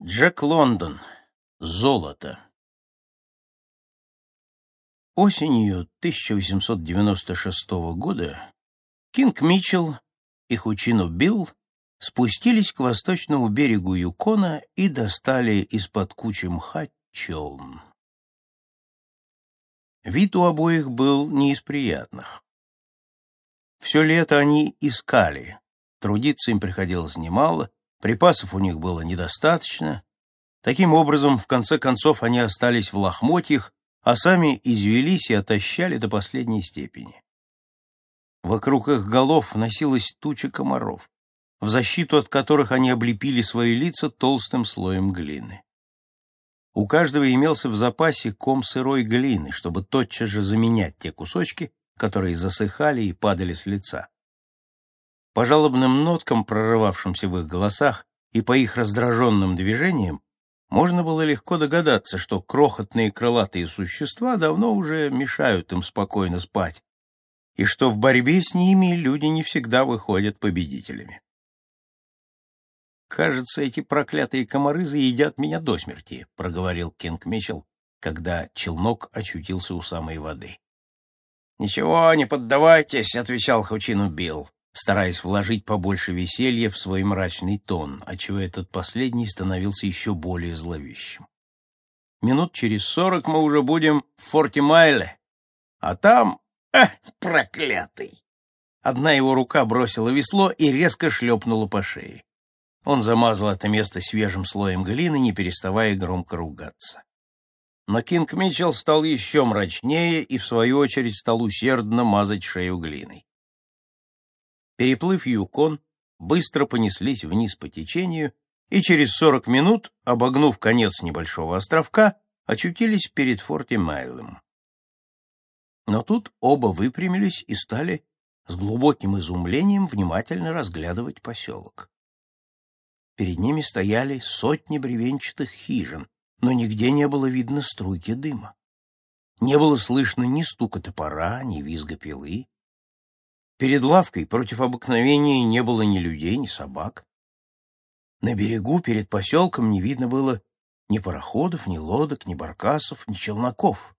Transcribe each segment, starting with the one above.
Джек Лондон. Золото. Осенью 1896 года Кинг Митчелл и Хучину Билл спустились к восточному берегу Юкона и достали из-под кучи мха челн. Вид у обоих был не из приятных. Все лето они искали, трудиться им приходилось немало, припасов у них было недостаточно. Таким образом, в конце концов, они остались в лохмотьях, а сами извелись и отощали до последней степени. Вокруг их голов носилась туча комаров, в защиту от которых они облепили свои лица толстым слоем глины. У каждого имелся в запасе ком сырой глины, чтобы тотчас же заменять те кусочки, которые засыхали и падали с лица. По жалобным ноткам, прорывавшимся в их голосах, и по их раздраженным движениям, можно было легко догадаться, что крохотные крылатые существа давно уже мешают им спокойно спать, и что в борьбе с ними люди не всегда выходят победителями. «Кажется, эти проклятые комары заедят меня до смерти», — проговорил Кинг Митчелл, когда челнок очутился у самой воды. «Ничего, не поддавайтесь», — отвечал Хучину Билл, стараясь вложить побольше веселья в свой мрачный тон, отчего этот последний становился еще более зловещим. «Минут через 40 мы уже будем в Форте Майле, а там... проклятый!» Одна его рука бросила весло и резко шлепнула по шее. Он замазал это место свежим слоем глины, не переставая громко ругаться. Но Кинг Митчелл стал еще мрачнее и, в свою очередь, стал усердно мазать шею глиной. Переплыв Юкон, быстро понеслись вниз по течению и через 40 минут, обогнув конец небольшого островка, очутились перед Форте Майлем. Но тут оба выпрямились и стали с глубоким изумлением внимательно разглядывать поселок. Перед ними стояли сотни бревенчатых хижин, но нигде не было видно струйки дыма. Не было слышно ни стука топора, ни визга пилы. Перед лавкой против обыкновения не было ни людей, ни собак. На берегу перед поселком не видно было ни пароходов, ни лодок, ни баркасов, ни челноков.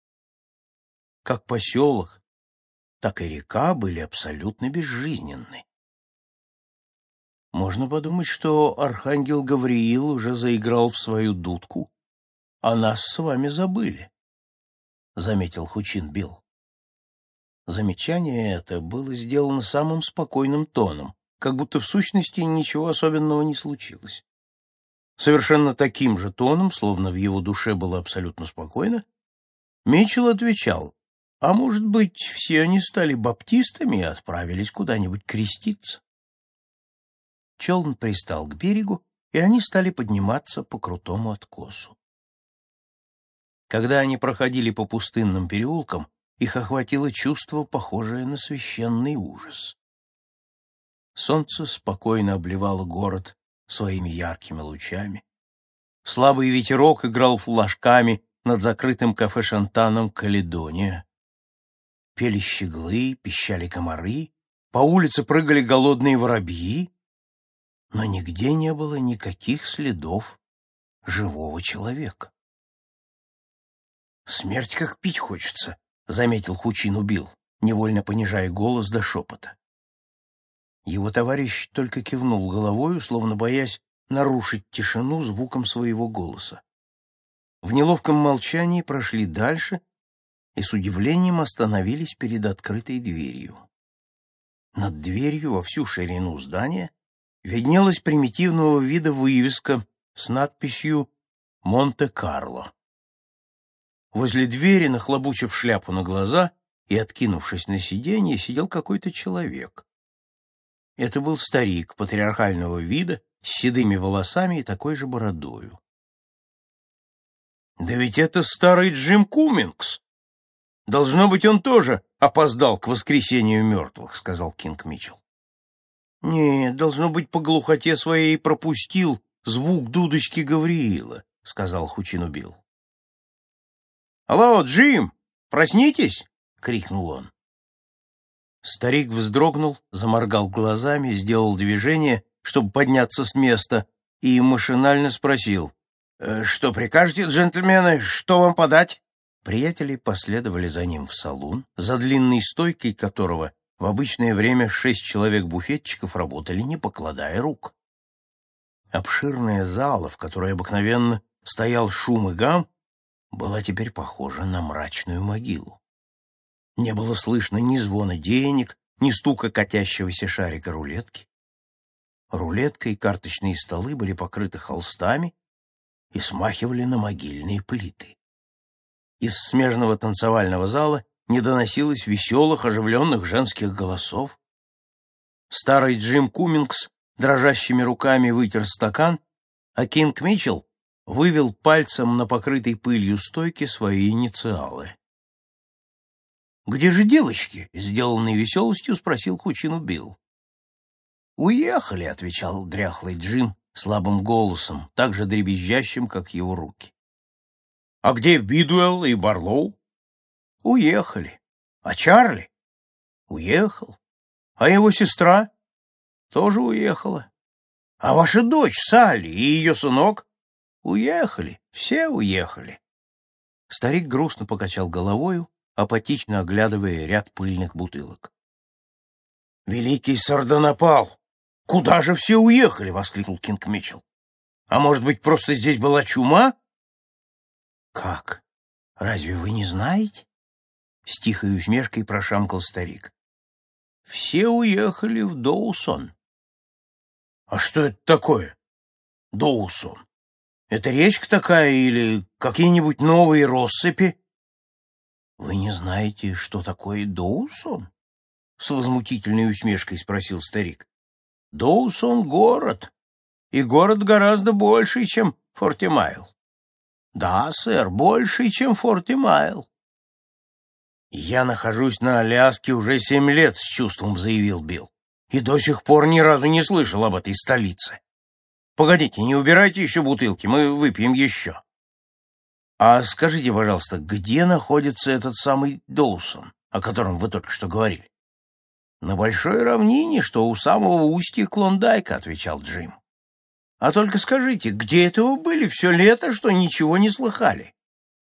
Как поселок, так и река были абсолютно безжизненны. Можно подумать, что архангел Гавриил уже заиграл в свою дудку, а нас с вами забыли, — заметил Хучин Билл. Замечание это было сделано самым спокойным тоном, как будто в сущности ничего особенного не случилось. Совершенно таким же тоном, словно в его душе было абсолютно спокойно, Митчелл отвечал: «А может быть, все они стали баптистами и отправились куда-нибудь креститься?» Челн пристал к берегу, и они стали подниматься по крутому откосу. Когда они проходили по пустынным переулкам, их охватило чувство, похожее на священный ужас. Солнце спокойно обливало город своими яркими лучами. Слабый ветерок играл флажками над закрытым кафе-шантаном «Каледония». Пели щеглы, пищали комары, по улице прыгали голодные воробьи, но нигде не было никаких следов живого человека. «Смерть как пить хочется», — заметил Хучину Билл, невольно понижая голос до шепота. Его товарищ только кивнул головою, словно боясь нарушить тишину звуком своего голоса. В неловком молчании прошли дальше и с удивлением остановились перед открытой дверью. Над дверью во всю ширину здания виднелась примитивного вида вывеска с надписью «Монте-Карло». Возле двери, нахлобучив шляпу на глаза и откинувшись на сиденье, сидел какой-то человек. Это был старик патриархального вида, с седыми волосами и такой же бородою. «Да ведь это старый Джим Куммингс! Должно быть, он тоже опоздал к воскресению мертвых», — сказал Кинг Митчелл. «Нет, должно быть, по глухоте своей пропустил звук дудочки Гавриила», — сказал Хучину Билл. «Алло, Джим, проснитесь!» — крикнул он. Старик вздрогнул, заморгал глазами, сделал движение, чтобы подняться с места, и машинально спросил: «Что прикажете, джентльмены? Что вам подать?» Приятели последовали за ним в салон, за длинной стойкой которого в обычное время 6 человек-буфетчиков работали, не покладая рук. Обширная зала, в которой обыкновенно стоял шум и гам, была теперь похожа на мрачную могилу. Не было слышно ни звона денег, ни стука катящегося шарика рулетки. Рулетка и карточные столы были покрыты холстами и смахивали на могильные плиты. Из смежного танцевального зала не доносилось веселых, оживленных женских голосов. Старый Джим Куммингс дрожащими руками вытер стакан, а Кинг Митчелл вывел пальцем на покрытой пылью стойке свои инициалы. «Где же девочки?» — сделанной веселостью спросил Хучину Билл. «Уехали», — отвечал дряхлый Джим слабым голосом, так же дребезжащим, как его руки. «А где Бидуэлл и Барлоу?» «Уехали. А Чарли?» «Уехал. А его сестра?» «Тоже уехала. А ваша дочь Салли и ее сынок?» «Уехали. Все уехали». Старик грустно покачал головою, апатично оглядывая ряд пыльных бутылок. «Великий Сардонапал! Куда же все уехали?» — воскликнул Кинг Митчелл. «А может быть, просто здесь была чума?» «Как? Разве вы не знаете?» — с тихой усмешкой прошамкал старик. «Все уехали в Доусон». «А что это такое? Доусон? Это речка такая или какие-нибудь новые россыпи?» «Вы не знаете, что такое Доусон?» — с возмутительной усмешкой спросил старик. «Доусон — город, и город гораздо больше, чем Форти-Майл». «Да, сэр, больше, чем Форти-Майл». «Я нахожусь на Аляске уже 7 лет», — с чувством заявил Билл, «и до сих пор ни разу не слышал об этой столице. Погодите, не убирайте еще бутылки, мы выпьем еще». «А скажите, пожалуйста, где находится этот самый Доусон, о котором вы только что говорили?» «На большой равнине, что у самого устья Клондайка», — отвечал Джим. «А только скажите, где это вы были все лето, что ничего не слыхали?»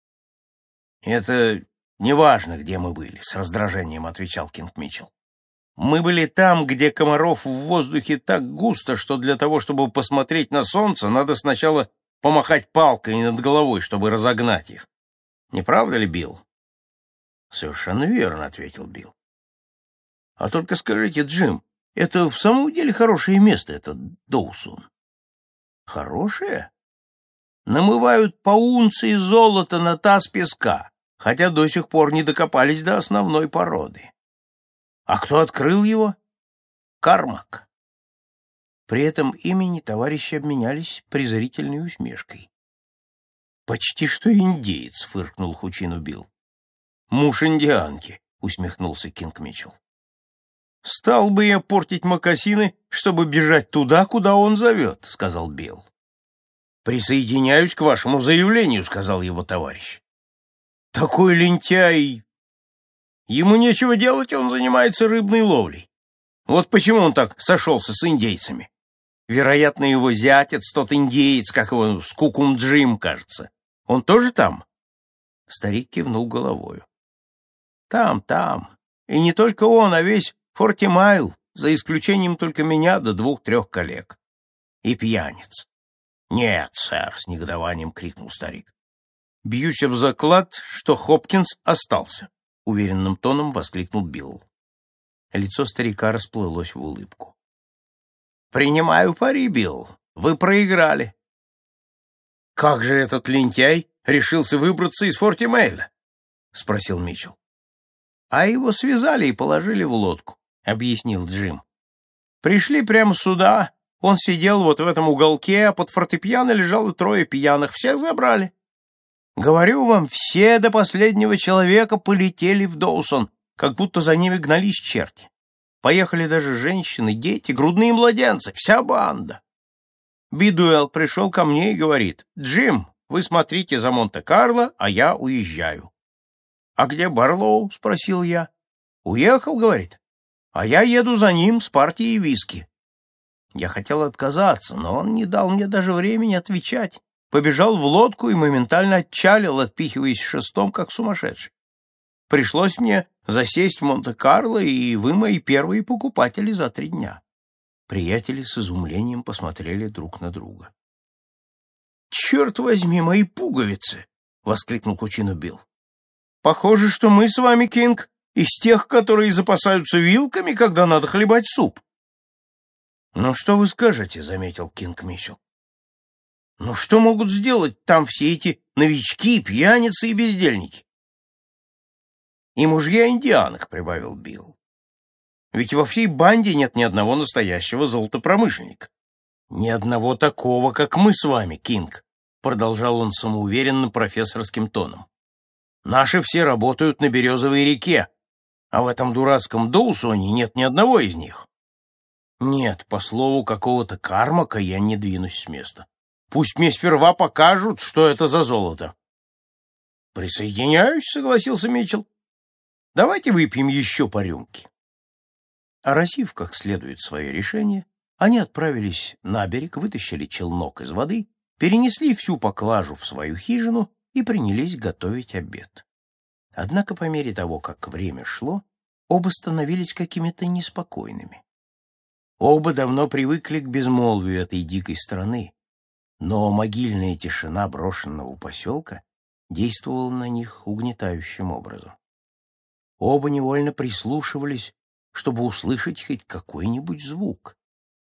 «Это неважно, где мы были», — с раздражением отвечал Кинг Митчелл. «Мы были там, где комаров в воздухе так густо, что для того, чтобы посмотреть на солнце, надо сначала помахать палкой над головой, чтобы разогнать их. Не правда ли, Билл?» «Совершенно верно», — ответил Билл. «А только скажите, Джим, это в самом деле хорошее место, это Доусон?» «Хорошее? Намывают по унции золота на таз песка, хотя до сих пор не докопались до основной породы. А кто открыл его? Кармак». При этом имени товарищи обменялись презрительной усмешкой. «Почти что индеец», — фыркнул Хучину Билл. «Муж индианки», — усмехнулся Кинг Митчелл. «Стал бы я портить мокасины, чтобы бежать туда, куда он зовет», — сказал Билл. «Присоединяюсь к вашему заявлению», — сказал его товарищ. «Такой лентяй! Ему нечего делать, он занимается рыбной ловлей. Вот почему он так сошелся с индейцами. Вероятно, его зятец, тот индеец, как его, Скукум Джим, кажется. Он тоже там?» Старик кивнул головою. «Там. И не только он, а весь Форти-Майл, за исключением только меня да 2-3 коллег. И пьяниц». «Нет, сэр», — с негодованием крикнул старик. «Бьюсь об заклад, что Хопкинс остался», — уверенным тоном воскликнул Билл. Лицо старика расплылось в улыбку. «Принимаю пари, Билл. Вы проиграли». «Как же этот лентяй решился выбраться из Форти-Мейла?» — спросил Митчелл. «А его связали и положили в лодку», — объяснил Джим. «Пришли прямо сюда, он сидел вот в этом уголке, а под фортепиано лежало 3 пьяных, всех забрали. Говорю вам, все до последнего человека полетели в Доусон, как будто за ними гнались черти. Поехали даже женщины, дети, грудные младенцы, вся банда. Бидуэлл пришел ко мне и говорит: «Джим, вы смотрите за Монте-Карло, а я уезжаю». «А где Барлоу?» — спросил я. «Уехал, — говорит, — а я еду за ним с партией виски». Я хотел отказаться, но он не дал мне даже времени отвечать. Побежал в лодку и моментально отчалил, отпихиваясь шестом, как сумасшедший. Пришлось мне засесть в Монте-Карло, и вы мои первые покупатели за 3 дня. Приятели с изумлением посмотрели друг на друга. «Черт возьми, мои пуговицы!» — воскликнул Кучину Билл. «Похоже, что мы с вами, Кинг, из тех, которые запасаются вилками, когда надо хлебать суп». «Ну, что вы скажете?» — заметил Кинг Митчелл. «Ну, что могут сделать там все эти новички, пьяницы и бездельники?» «И мужья индианок», — прибавил Билл. «Ведь во всей банде нет ни одного настоящего золотопромышленника. Ни одного такого, как мы с вами, Кинг», — продолжал он самоуверенным профессорским тоном. «Наши все работают на Березовой реке, а в этом дурацком Доусоне нет ни одного из них. Нет, по слову какого-то Кармака я не двинусь с места. Пусть мне сперва покажут, что это за золото». «Присоединяюсь», — согласился Митчелл. «Давайте выпьем еще по рюмке». Оросив как следует свое решение, они отправились на берег, вытащили челнок из воды, перенесли всю поклажу в свою хижину и принялись готовить обед. Однако по мере того, как время шло, оба становились какими-то неспокойными. Оба давно привыкли к безмолвию этой дикой страны, но могильная тишина брошенного поселка действовала на них угнетающим образом. Оба невольно прислушивались, чтобы услышать хоть какой-нибудь звук.